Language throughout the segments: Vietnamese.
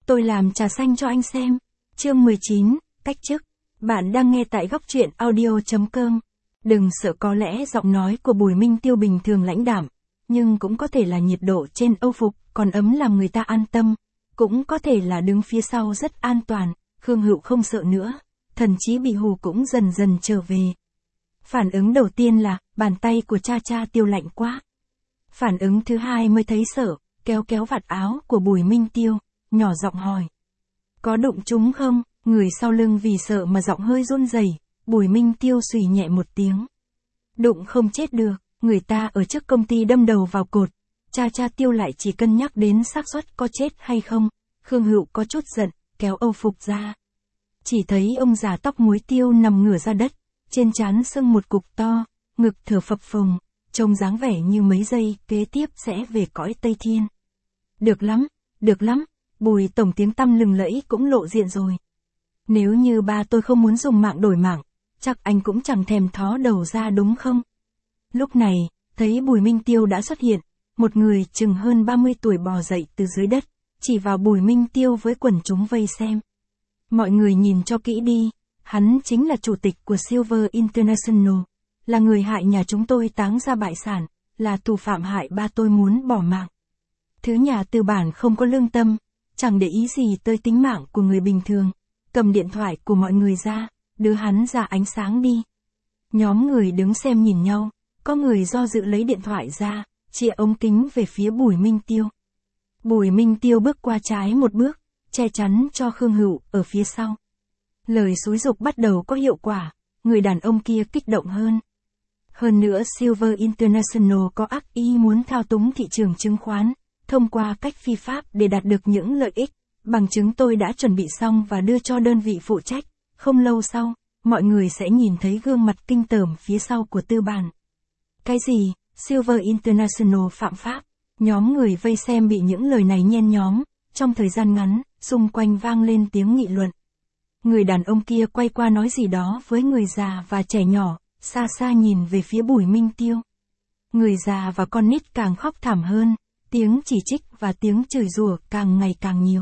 Tôi làm trà xanh cho anh xem. Chương 19, cách chức. Bạn đang nghe tại góc truyện audio.com. Đừng sợ, có lẽ giọng nói của Bùi Minh Tiêu bình thường lãnh đạm, nhưng cũng có thể là nhiệt độ trên Âu phục còn ấm làm người ta an tâm, cũng có thể là đứng phía sau rất an toàn. Khương Hữu không sợ nữa, thần trí bị hù cũng dần dần trở về. Phản ứng đầu tiên là, bàn tay của cha Tiêu lạnh quá. Phản ứng thứ hai mới thấy sợ, kéo kéo vạt áo của Bùi Minh Tiêu, nhỏ giọng hỏi. Có đụng trúng không? Người sau lưng vì sợ mà giọng hơi run rẩy. Bùi Minh Tiêu xùy nhẹ một tiếng. Đụng không chết được, người ta ở trước công ty đâm đầu vào cột. Cha Tiêu lại chỉ cân nhắc đến xác suất có chết hay không. Khương Hữu có chút giận, kéo âu phục ra. Chỉ thấy ông già tóc muối Tiêu nằm ngửa ra đất, trên trán sưng một cục to, ngực thở phập phồng, trông dáng vẻ như mấy giây kế tiếp sẽ về cõi Tây Thiên. Được lắm, Bùi tổng tiếng tăm lừng lẫy cũng lộ diện rồi. Nếu như ba tôi không muốn dùng mạng đổi mạng, chắc anh cũng chẳng thèm thó đầu ra đúng không? Lúc này, thấy Bùi Minh Tiêu đã xuất hiện, một người chừng hơn 30 tuổi bò dậy từ dưới đất, chỉ vào Bùi Minh Tiêu với quần chúng vây xem. Mọi người nhìn cho kỹ đi, hắn chính là chủ tịch của Silver International, là người hại nhà chúng tôi táng ra bại sản, là thủ phạm hại ba tôi muốn bỏ mạng. Thứ nhà tư bản không có lương tâm, chẳng để ý gì tới tính mạng của người bình thường, cầm điện thoại của mọi người ra, đưa hắn ra ánh sáng đi. Nhóm người đứng xem nhìn nhau, có người do dự lấy điện thoại ra, chĩa ống kính về phía Bùi Minh Tiêu. Bùi Minh Tiêu bước qua trái một bước, che chắn cho Khương Hữu ở phía sau. Lời xúi giục bắt đầu có hiệu quả, người đàn ông kia kích động hơn. Hơn nữa Silver International có ác ý muốn thao túng thị trường chứng khoán, thông qua cách phi pháp để đạt được những lợi ích. Bằng chứng tôi đã chuẩn bị xong và đưa cho đơn vị phụ trách. Không lâu sau, mọi người sẽ nhìn thấy gương mặt kinh tởm phía sau của tư bản. Cái gì? Silver International phạm pháp? Nhóm người vây xem bị những lời này nhen nhóm. Trong thời gian ngắn, xung quanh vang lên tiếng nghị luận. Người đàn ông kia quay qua nói gì đó với người già và trẻ nhỏ, xa xa nhìn về phía Bùi Minh Tiêu. Người già và con nít càng khóc thảm hơn, tiếng chỉ trích và tiếng chửi rủa càng ngày càng nhiều.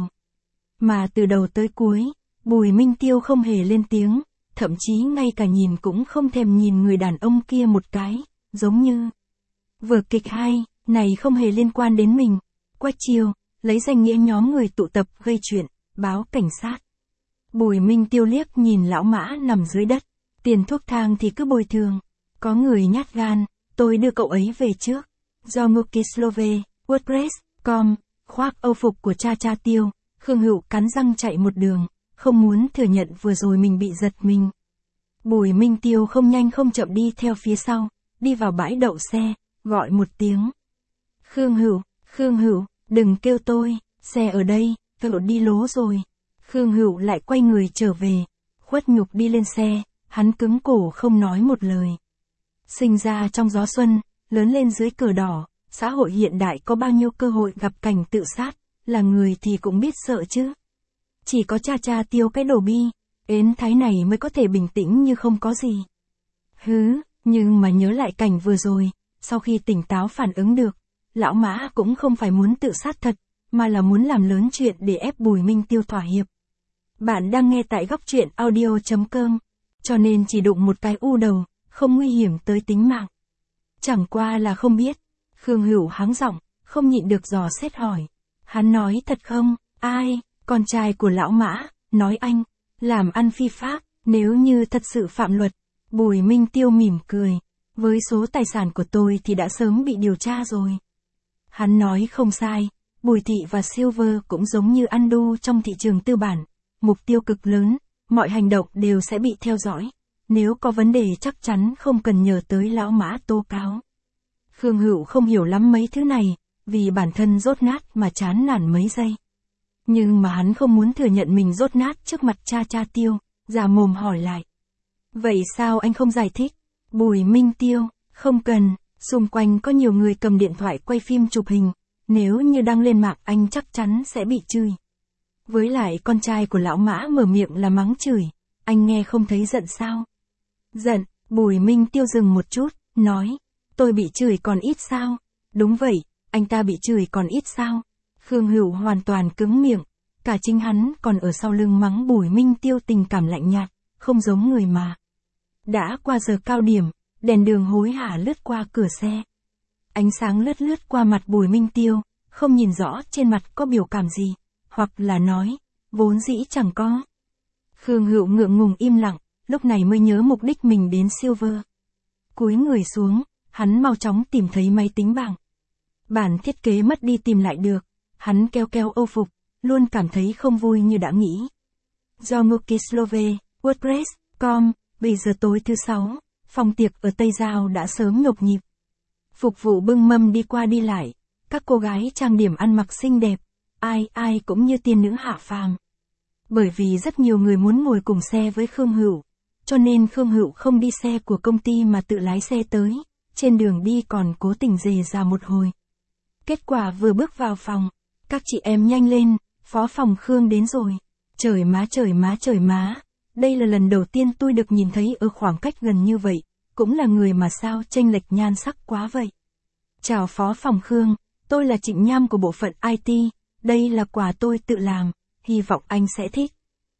Mà từ đầu tới cuối, Bùi Minh Tiêu không hề lên tiếng, thậm chí ngay cả nhìn cũng không thèm nhìn người đàn ông kia một cái, giống như vở kịch hay, này không hề liên quan đến mình. Quách Chiêu, lấy danh nghĩa nhóm người tụ tập gây chuyện, báo cảnh sát. Bùi Minh Tiêu liếc nhìn lão Mã nằm dưới đất, tiền thuốc thang thì cứ bồi thường. Có người nhát gan, tôi đưa cậu ấy về trước. Do Mukislove, WordPress.com, khoác âu phục của cha Tiêu, Khương Hữu cắn răng chạy một đường, không muốn thừa nhận vừa rồi mình bị giật mình. Bùi Minh Tiêu không nhanh không chậm đi theo phía sau, đi vào bãi đậu xe, gọi một tiếng. Khương Hữu, đừng kêu tôi, xe ở đây, cậu đi lố rồi. Khương Hữu lại quay người trở về, khuất nhục đi lên xe, hắn cứng cổ không nói một lời. Sinh ra trong gió xuân, lớn lên dưới cờ đỏ, xã hội hiện đại có bao nhiêu cơ hội gặp cảnh tự sát, là người thì cũng biết sợ chứ. Chỉ có cha Tiêu cái đồ bi, ến thái này mới có thể bình tĩnh như không có gì. Nhưng mà nhớ lại cảnh vừa rồi, sau khi tỉnh táo phản ứng được, lão Mã cũng không phải muốn tự sát thật, mà là muốn làm lớn chuyện để ép Bùi Minh Tiêu thỏa hiệp. Bạn đang nghe tại góc truyện audio.com, cho nên chỉ đụng một cái u đầu, không nguy hiểm tới tính mạng. Chẳng qua là không biết. Khương Hữu háng giọng, không nhịn được dò xét hỏi. Hắn nói thật không? Ai? Con trai của lão Mã, nói anh, làm ăn phi pháp, nếu như thật sự phạm luật. Bùi Minh Tiêu mỉm cười. Với số tài sản của tôi thì đã sớm bị điều tra rồi. Hắn nói không sai, Bùi Thị và Silver cũng giống như ăn đu trong thị trường tư bản. Mục tiêu cực lớn, mọi hành động đều sẽ bị theo dõi. Nếu có vấn đề chắc chắn không cần nhờ tới lão Mã tố cáo. Khương Hữu không hiểu lắm mấy thứ này, vì bản thân dốt nát mà chán nản mấy giây. Nhưng mà hắn không muốn thừa nhận mình dốt nát trước mặt cha Tiêu, già mồm hỏi lại. Vậy sao anh không giải thích? Bùi Minh Tiêu, không cần, xung quanh có nhiều người cầm điện thoại quay phim chụp hình, nếu như đăng lên mạng anh chắc chắn sẽ bị chửi. Với lại con trai của lão Mã mở miệng là mắng chửi, anh nghe không thấy giận sao? Giận, Bùi Minh Tiêu dừng một chút, nói, tôi bị chửi còn ít sao? Đúng vậy, anh ta bị chửi còn ít sao? Khương Hữu hoàn toàn cứng miệng, cả chính hắn còn ở sau lưng mắng Bùi Minh Tiêu tình cảm lạnh nhạt, không giống người mà. Đã qua giờ cao điểm, đèn đường hối hả lướt qua cửa xe. Ánh sáng lướt lướt qua mặt Bùi Minh Tiêu, không nhìn rõ trên mặt có biểu cảm gì, hoặc là nói, vốn dĩ chẳng có. Khương Hữu ngượng ngùng im lặng, lúc này mới nhớ mục đích mình đến Silver. Cúi người xuống, hắn mau chóng tìm thấy máy tính bảng. Bản thiết kế mất đi tìm lại được, hắn keo keo âu phục, luôn cảm thấy không vui như đã nghĩ. Do Mukislove, WordPress.com, bây giờ tối thứ 6, phòng tiệc ở Tây Giao đã sớm nhộp nhịp. Phục vụ bưng mâm đi qua đi lại, các cô gái trang điểm ăn mặc xinh đẹp, ai cũng như tiên nữ hạ phàm. Bởi vì rất nhiều người muốn ngồi cùng xe với Khương Hữu, cho nên Khương Hữu không đi xe của công ty mà tự lái xe tới, trên đường đi còn cố tình rề rà một hồi. Kết quả vừa bước vào phòng, các chị em nhanh lên, phó phòng Khương đến rồi. Trời má, đây là lần đầu tiên tôi được nhìn thấy ở khoảng cách gần như vậy, cũng là người mà sao chênh lệch nhan sắc quá vậy. Chào phó phòng Khương, tôi là Trịnh Nham của bộ phận IT, đây là quà tôi tự làm, hy vọng anh sẽ thích.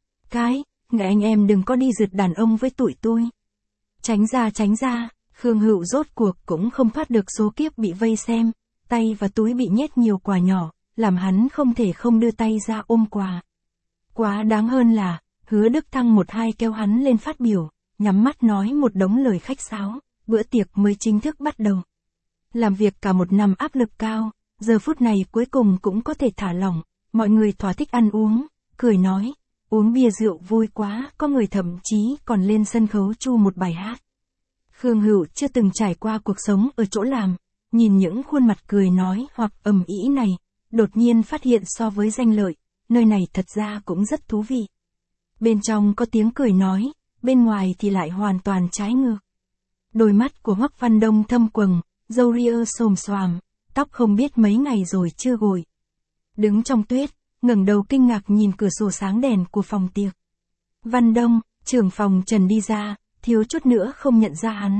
Ngày anh em đừng có đi rượt đàn ông với tụi tôi. Tránh ra, Khương Hữu rốt cuộc cũng không thoát được số kiếp bị vây xem, tay và túi bị nhét nhiều quà nhỏ, làm hắn không thể không đưa tay ra ôm quà. Quá đáng hơn là, Hứa Đức Thăng một hai kéo hắn lên phát biểu, nhắm mắt nói một đống lời khách sáo, bữa tiệc mới chính thức bắt đầu. Làm việc cả một năm áp lực cao, giờ phút này cuối cùng cũng có thể thả lỏng, mọi người thỏa thích ăn uống, cười nói, uống bia rượu vui quá, có người thậm chí còn lên sân khấu chu một bài hát. Khương Hữu chưa từng trải qua cuộc sống ở chỗ làm, nhìn những khuôn mặt cười nói hoặc ầm ĩ này, đột nhiên phát hiện so với danh lợi, nơi này thật ra cũng rất thú vị. Bên trong có tiếng cười nói, bên ngoài thì lại hoàn toàn trái ngược. Đôi mắt của Hoắc Văn Đông thâm quầng, râu ria xồm xoàm, tóc không biết mấy ngày rồi chưa gội. Đứng trong tuyết, ngẩng đầu kinh ngạc nhìn cửa sổ sáng đèn của phòng tiệc. Văn Đông, trưởng phòng Trần đi ra, thiếu chút nữa không nhận ra hắn.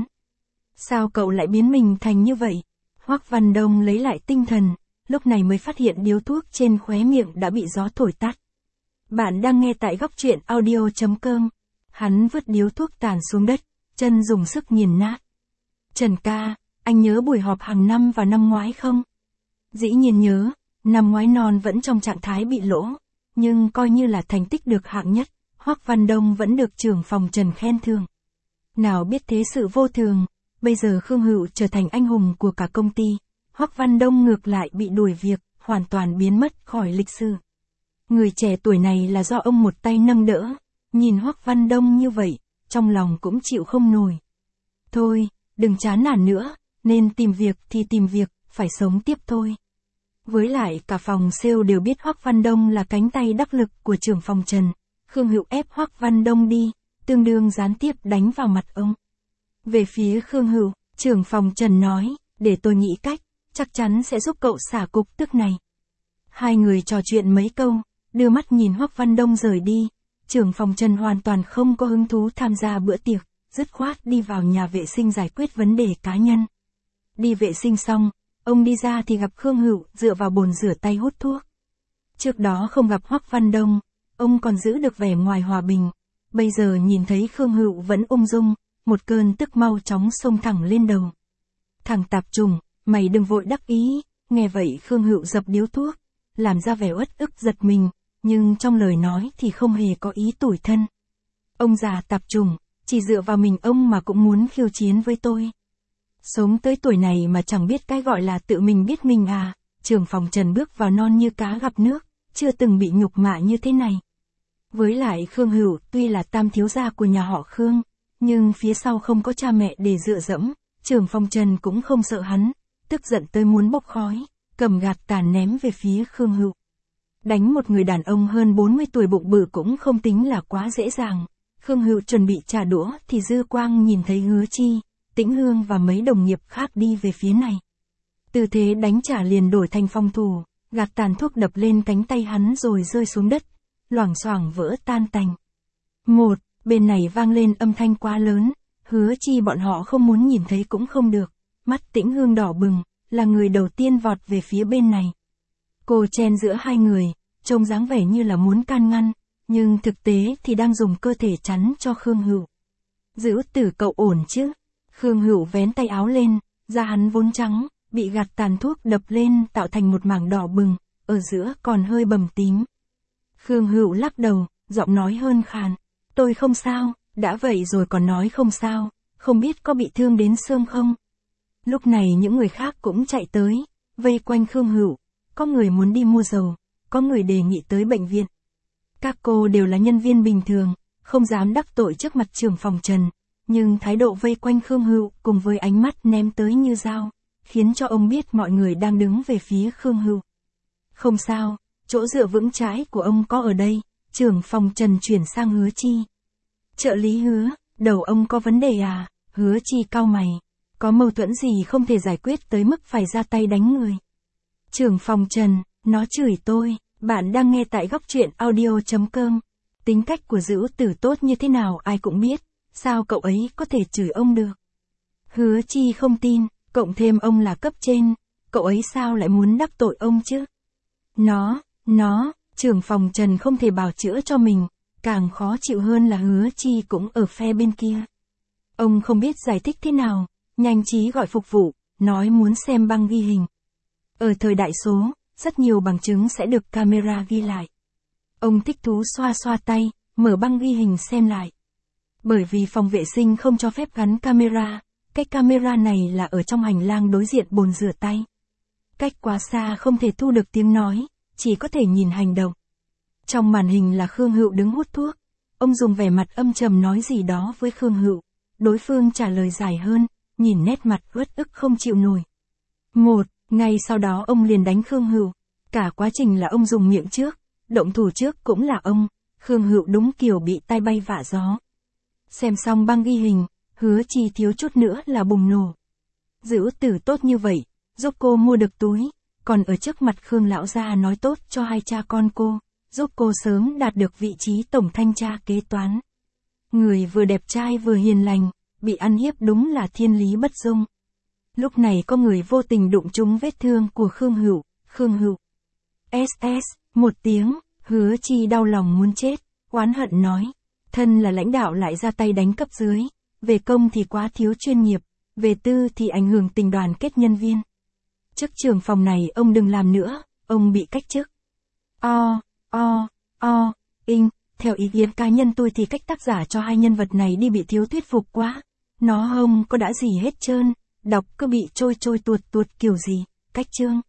Sao cậu lại biến mình thành như vậy? Hoắc Văn Đông lấy lại tinh thần, lúc này mới phát hiện điếu thuốc trên khóe miệng đã bị gió thổi tắt. Bạn đang nghe tại góc truyện audio.com. Hắn vứt điếu thuốc tàn xuống đất, chân dùng sức nghiền nát. Trần ca, anh nhớ buổi họp hàng năm vào năm ngoái không? Dĩ nhiên nhớ, năm ngoái non vẫn trong trạng thái bị lỗ, nhưng coi như là thành tích được hạng nhất, Hoắc Văn Đông vẫn được trưởng phòng Trần khen thưởng. Nào biết thế sự vô thường, bây giờ Khương Hữu trở thành anh hùng của cả công ty, Hoắc Văn Đông ngược lại bị đuổi việc, hoàn toàn biến mất khỏi lịch sử. Người trẻ tuổi này là do ông một tay nâng đỡ, nhìn Hoắc Văn Đông như vậy, trong lòng cũng chịu không nổi. Thôi, đừng chán nản nữa, nên tìm việc thì tìm việc, phải sống tiếp thôi. Với lại cả phòng sale đều biết Hoắc Văn Đông là cánh tay đắc lực của trưởng phòng Trần, Khương Hữu ép Hoắc Văn Đông đi, tương đương gián tiếp đánh vào mặt ông. Về phía Khương Hữu, trưởng phòng Trần nói, để tôi nghĩ cách, chắc chắn sẽ giúp cậu xả cục tức này. Hai người trò chuyện mấy câu, đưa mắt nhìn Hoắc Văn Đông rời đi, trưởng phòng Trần hoàn toàn không có hứng thú tham gia bữa tiệc, dứt khoát đi vào nhà vệ sinh giải quyết vấn đề cá nhân. Đi vệ sinh xong, ông đi ra thì gặp Khương Hữu dựa vào bồn rửa tay hút thuốc. Trước đó không gặp Hoắc Văn Đông, ông còn giữ được vẻ ngoài hòa bình, bây giờ nhìn thấy Khương Hữu vẫn ung dung, một cơn tức mau chóng xông thẳng lên đầu. Thằng tạp chủng, mày đừng vội đắc ý, nghe vậy Khương Hữu dập điếu thuốc, làm ra vẻ uất ức giật mình, nhưng trong lời nói thì không hề có ý tủi thân. Ông già tạp chủng, chỉ dựa vào mình ông mà cũng muốn khiêu chiến với tôi. Sống tới tuổi này mà chẳng biết cái gọi là tự mình biết mình à, trưởng phòng Trần bước vào non như cá gặp nước, chưa từng bị nhục mạ như thế này. Với lại Khương Hữu tuy là tam thiếu gia của nhà họ Khương, nhưng phía sau không có cha mẹ để dựa dẫm, trưởng phòng Trần cũng không sợ hắn, tức giận tới muốn bốc khói, cầm gạt tàn ném về phía Khương Hữu. Đánh một người đàn ông hơn 40 tuổi bụng bự cũng không tính là quá dễ dàng. Khương Hữu chuẩn bị trả đũa thì dư quang nhìn thấy Hứa Chi, Tĩnh Hương và mấy đồng nghiệp khác đi về phía này. Tư thế đánh trả liền đổi thành phòng thủ, gạt tàn thuốc đập lên cánh tay hắn rồi rơi xuống đất, loảng xoảng vỡ tan tành. Bên này vang lên âm thanh quá lớn, Hứa Chi bọn họ không muốn nhìn thấy cũng không được, mắt Tĩnh Hương đỏ bừng, là người đầu tiên vọt về phía bên này. Cô chen giữa hai người, trông dáng vẻ như là muốn can ngăn, nhưng thực tế thì đang dùng cơ thể chắn cho Khương Hữu. Dữ Tử cậu ổn chứ? Khương Hữu vén tay áo lên, da hắn vốn trắng, bị gạt tàn thuốc đập lên tạo thành một mảng đỏ bừng, ở giữa còn hơi bầm tím. Khương Hữu lắc đầu, giọng nói hơn khàn. Tôi không sao, đã vậy rồi còn nói không sao, không biết có bị thương đến xương không? Lúc này những người khác cũng chạy tới, vây quanh Khương Hữu, có người muốn đi mua dầu, có người đề nghị tới bệnh viện. Các cô đều là nhân viên bình thường, không dám đắc tội trước mặt trưởng phòng Trần, nhưng thái độ vây quanh Khương Hữu cùng với ánh mắt ném tới như dao, khiến cho ông biết mọi người đang đứng về phía Khương Hữu. Không sao, chỗ dựa vững chãi của ông có ở đây, trưởng phòng Trần chuyển sang Hứa Chi. Trợ lý Hứa, đầu ông có vấn đề à? Hứa Chi cau mày, có mâu thuẫn gì không thể giải quyết tới mức phải ra tay đánh người? Trưởng phòng Trần, nó chửi tôi. Bạn đang nghe tại góc truyện audio.com. Tính cách của Dữ Tử tốt như thế nào ai cũng biết, sao cậu ấy có thể chửi ông được? Hứa Chi không tin, cộng thêm ông là cấp trên, cậu ấy sao lại muốn đắc tội ông chứ? Nó, trưởng phòng Trần không thể bào chữa cho mình, càng khó chịu hơn là Hứa Chi cũng ở phe bên kia. Ông không biết giải thích thế nào, nhanh trí gọi phục vụ, nói muốn xem băng ghi hình. Ở thời đại số, rất nhiều bằng chứng sẽ được camera ghi lại. Ông thích thú xoa xoa tay, mở băng ghi hình xem lại. Bởi vì phòng vệ sinh không cho phép gắn camera, cái camera này là ở trong hành lang đối diện bồn rửa tay. Cách quá xa không thể thu được tiếng nói, chỉ có thể nhìn hành động. Trong màn hình là Khương Hữu đứng hút thuốc. Ông dùng vẻ mặt âm trầm nói gì đó với Khương Hữu. Đối phương trả lời dài hơn, nhìn nét mặt uất ức không chịu nổi. Ngay sau đó ông liền đánh Khương Hữu. Cả quá trình là ông dùng miệng trước, động thủ trước cũng là ông. Khương Hữu đúng kiểu bị tai bay vạ gió. Xem xong băng ghi hình, Hứa Chi thiếu chút nữa là bùng nổ. Dữ Tử tốt như vậy, giúp cô mua được túi, còn ở trước mặt Khương lão gia nói tốt cho hai cha con cô, giúp cô sớm đạt được vị trí tổng thanh tra kế toán. Người vừa đẹp trai vừa hiền lành, bị ăn hiếp đúng là thiên lý bất dung. Lúc này có người vô tình đụng trúng vết thương của Khương Hữu. Một tiếng, Hứa Chi đau lòng muốn chết, oán hận nói. Thân là lãnh đạo lại ra tay đánh cấp dưới, về công thì quá thiếu chuyên nghiệp, về tư thì ảnh hưởng tình đoàn kết nhân viên. Chức trưởng phòng này ông đừng làm nữa, ông bị cách chức. Theo ý kiến cá nhân tôi thì cách tác giả cho hai nhân vật này đi bị thiếu thuyết phục quá. Nó không có đã gì hết trơn, đọc cứ bị trôi tuột kiểu gì, cách chương.